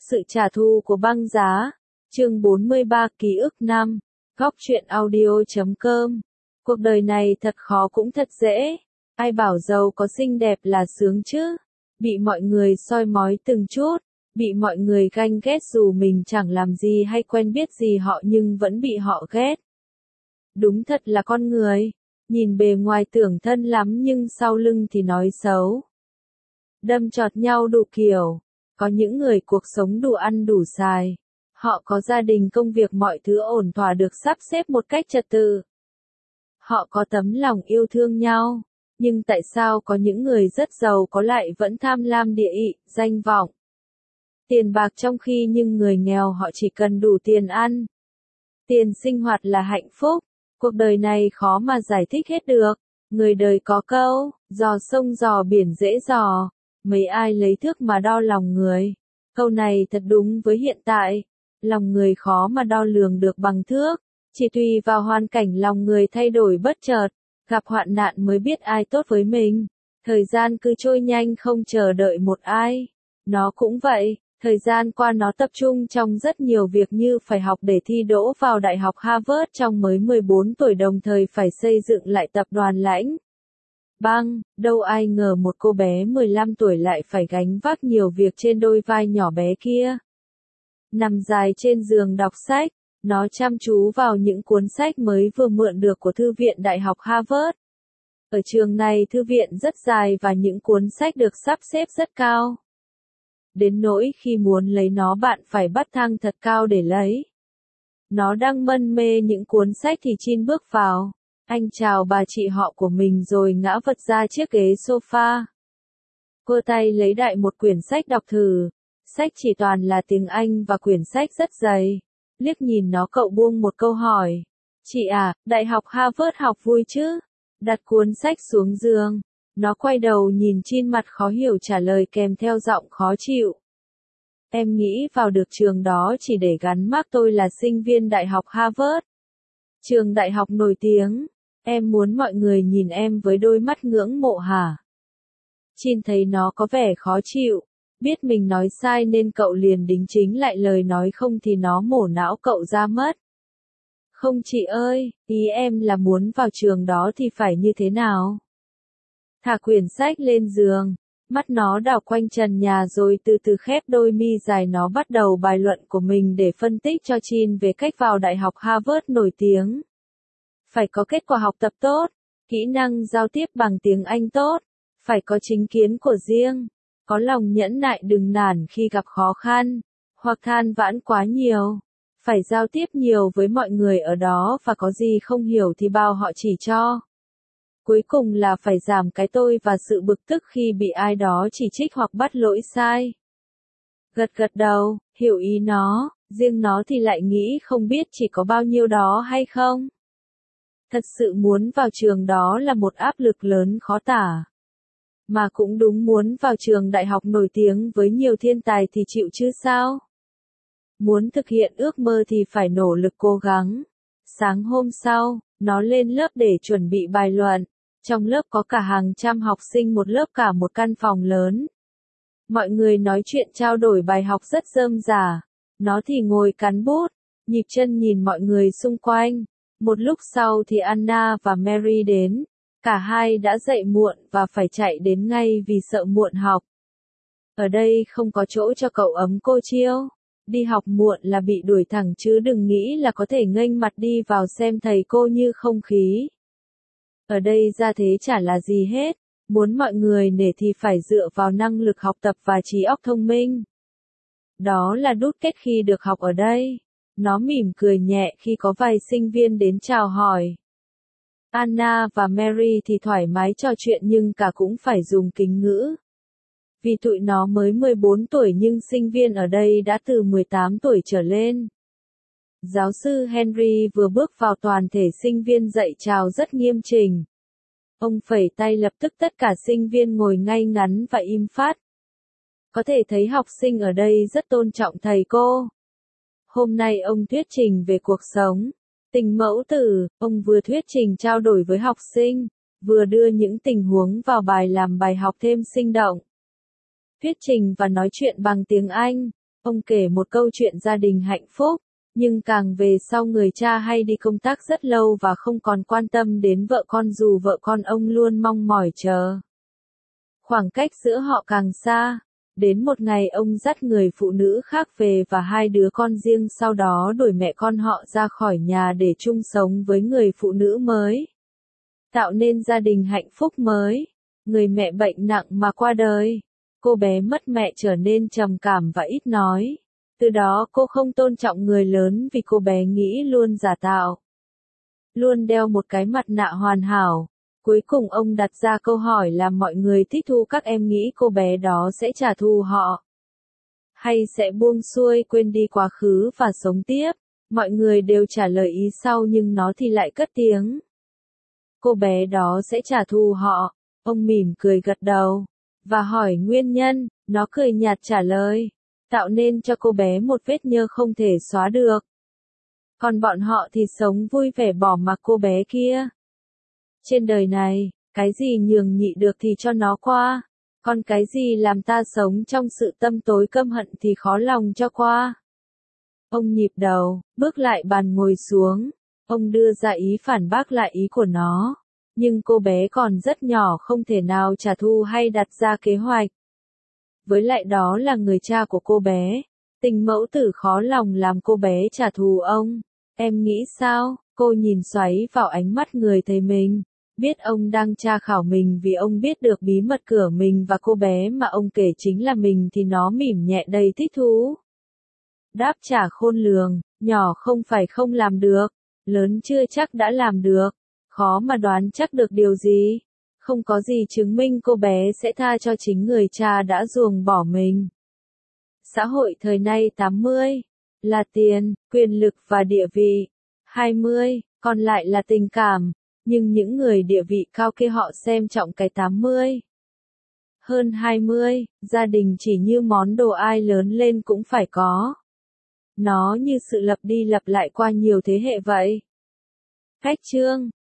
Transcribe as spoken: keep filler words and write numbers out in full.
Sự trả thù của băng giá. Chương bốn mươi ba ký ức năm. Góc truyện audio chấm com. Cuộc đời này thật khó cũng thật dễ. Ai bảo giàu có xinh đẹp là sướng chứ? Bị mọi người soi mói từng chút. Bị mọi người ganh ghét dù mình chẳng làm gì hay quen biết gì họ nhưng vẫn bị họ ghét. Đúng thật là con người. Nhìn bề ngoài tưởng thân lắm nhưng sau lưng thì nói xấu. Đâm chọt nhau đủ kiểu. Có những người cuộc sống đủ ăn đủ xài. Họ có gia đình công việc mọi thứ ổn thỏa được sắp xếp một cách trật tự. Họ có tấm lòng yêu thương nhau. Nhưng tại sao có những người rất giàu có lại vẫn tham lam địa vị, danh vọng, tiền bạc trong khi nhưng người nghèo họ chỉ cần đủ tiền ăn. Tiền sinh hoạt là hạnh phúc. Cuộc đời này khó mà giải thích hết được. Người đời có câu, dò sông dò biển dễ dò. Mấy ai lấy thước mà đo lòng người. Câu này thật đúng với hiện tại. Lòng người khó mà đo lường được bằng thước. Chỉ tùy vào hoàn cảnh lòng người thay đổi bất chợt. Gặp hoạn nạn mới biết ai tốt với mình. Thời gian cứ trôi nhanh không chờ đợi một ai. Nó cũng vậy. Thời gian qua nó tập trung trong rất nhiều việc như phải học để thi đỗ vào Đại học Harvard trong mới mười bốn tuổi đồng thời phải xây dựng lại tập đoàn lãnh. Băng, đâu ai ngờ một cô bé mười lăm tuổi lại phải gánh vác nhiều việc trên đôi vai nhỏ bé kia. Nằm dài trên giường đọc sách, nó chăm chú vào những cuốn sách mới vừa mượn được của Thư viện Đại học Harvard. Ở trường này thư viện rất dài và những cuốn sách được sắp xếp rất cao. Đến nỗi khi muốn lấy nó bạn phải bắt thang thật cao để lấy. Nó đang mân mê những cuốn sách thì Chin bước vào. Anh chào bà chị họ của mình rồi ngã vật ra chiếc ghế sofa. Cô tay lấy đại một quyển sách đọc thử. Sách chỉ toàn là tiếng Anh và quyển sách rất dày. Liếc nhìn nó cậu buông một câu hỏi. Chị à, Đại học Harvard học vui chứ? Đặt cuốn sách xuống giường. Nó quay đầu nhìn Chin mặt khó hiểu trả lời kèm theo giọng khó chịu. Em nghĩ vào được trường đó chỉ để gắn mác tôi là sinh viên Đại học Harvard. Trường đại học nổi tiếng. Em muốn mọi người nhìn em với đôi mắt ngưỡng mộ hả? Chin thấy nó có vẻ khó chịu. Biết mình nói sai nên cậu liền đính chính lại lời nói không thì nó mổ não cậu ra mất. Không chị ơi, ý em là muốn vào trường đó thì phải như thế nào? Thả quyển sách lên giường, mắt nó đảo quanh trần nhà rồi từ từ khép đôi mi dài nó bắt đầu bài luận của mình để phân tích cho Chin về cách vào Đại học Harvard nổi tiếng. Phải có kết quả học tập tốt, kỹ năng giao tiếp bằng tiếng Anh tốt, phải có chính kiến của riêng, có lòng nhẫn nại đừng nản khi gặp khó khăn, hoặc than vãn quá nhiều, phải giao tiếp nhiều với mọi người ở đó và có gì không hiểu thì bảo họ chỉ cho. Cuối cùng là phải giảm cái tôi và sự bực tức khi bị ai đó chỉ trích hoặc bắt lỗi sai. Gật gật đầu, hiểu ý nó, riêng nó thì lại nghĩ không biết chỉ có bao nhiêu đó hay không. Thật sự muốn vào trường đó là một áp lực lớn khó tả. Mà cũng đúng muốn vào trường đại học nổi tiếng với nhiều thiên tài thì chịu chứ sao? Muốn thực hiện ước mơ thì phải nỗ lực cố gắng. Sáng hôm sau, nó lên lớp để chuẩn bị bài luận. Trong lớp có cả hàng trăm học sinh một lớp cả một căn phòng lớn. Mọi người nói chuyện trao đổi bài học rất rơm rả. Nó thì ngồi cắn bút, nhịp chân nhìn mọi người xung quanh. Một lúc sau thì Anna và Mary đến. Cả hai đã dậy muộn và phải chạy đến ngay vì sợ muộn học. Ở đây không có chỗ cho cậu ấm cô chiêu. Đi học muộn là bị đuổi thẳng chứ đừng nghĩ là có thể nghênh mặt đi vào xem thầy cô như không khí. Ở đây ra thế chả là gì hết. Muốn mọi người nể thì phải dựa vào năng lực học tập và trí óc thông minh. Đó là đúc kết khi được học ở đây. Nó mỉm cười nhẹ khi có vài sinh viên đến chào hỏi. Anna và Mary thì thoải mái trò chuyện nhưng cả cũng phải dùng kính ngữ. Vì tụi nó mới mười bốn tuổi nhưng sinh viên ở đây đã từ mười tám tuổi trở lên. Giáo sư Henry vừa bước vào toàn thể sinh viên dạy chào rất nghiêm chỉnh. Ông phẩy tay lập tức tất cả sinh viên ngồi ngay ngắn và im phắt. Có thể thấy học sinh ở đây rất tôn trọng thầy cô. Hôm nay ông thuyết trình về cuộc sống, tình mẫu tử, ông vừa thuyết trình trao đổi với học sinh, vừa đưa những tình huống vào bài làm bài học thêm sinh động. Thuyết trình và nói chuyện bằng tiếng Anh, Ông kể một câu chuyện gia đình hạnh phúc, nhưng càng về sau người cha hay đi công tác rất lâu và không còn quan tâm đến vợ con dù vợ con ông luôn mong mỏi chờ. Khoảng cách giữa họ càng xa. Đến một ngày ông dắt người phụ nữ khác về và hai đứa con riêng sau đó đuổi mẹ con họ ra khỏi nhà để chung sống với người phụ nữ mới. Tạo nên gia đình hạnh phúc mới. Người mẹ bệnh nặng mà qua đời. Cô bé mất mẹ trở nên trầm cảm và ít nói. Từ đó cô không tôn trọng người lớn vì cô bé nghĩ luôn giả tạo. Luôn đeo một cái mặt nạ hoàn hảo. Cuối cùng ông đặt ra câu hỏi là mọi người thích thú các em nghĩ cô bé đó sẽ trả thù họ. Hay sẽ buông xuôi quên đi quá khứ và sống tiếp. Mọi người đều trả lời ý sau nhưng nó thì lại cất tiếng. Cô bé đó sẽ trả thù họ. Ông mỉm cười gật đầu. Và hỏi nguyên nhân, nó cười nhạt trả lời. Tạo nên cho cô bé một vết nhơ không thể xóa được. Còn bọn họ thì sống vui vẻ bỏ mặc cô bé kia. Trên đời này, cái gì nhường nhị được thì cho nó qua. Còn cái gì làm ta sống trong sự tâm tối căm hận thì khó lòng cho qua. Ông nhịp đầu, bước lại bàn ngồi xuống. Ông đưa ra ý phản bác lại ý của nó. Nhưng cô bé còn rất nhỏ không thể nào trả thù hay đặt ra kế hoạch. Với lại đó là người cha của cô bé. Tình mẫu tử khó lòng làm cô bé trả thù ông. Em nghĩ sao? Cô nhìn xoáy vào ánh mắt người thầy mình. Biết ông đang tra khảo mình vì ông biết được bí mật của mình và cô bé mà ông kể chính là mình thì nó mỉm nhẹ đầy thích thú. Đáp trả khôn lường, nhỏ không phải không làm được, lớn chưa chắc đã làm được, khó mà đoán chắc được điều gì. Không có gì chứng minh cô bé sẽ tha cho chính người cha đã ruồng bỏ mình. Xã hội thời nay tám mươi là tiền, quyền lực và địa vị. hai mươi, còn lại là tình cảm. Nhưng những người địa vị cao kia họ xem trọng cái tám mươi. Hơn hai mươi, gia đình chỉ như món đồ ai lớn lên cũng phải có. Nó như sự lặp đi lặp lại qua nhiều thế hệ vậy. Cách chương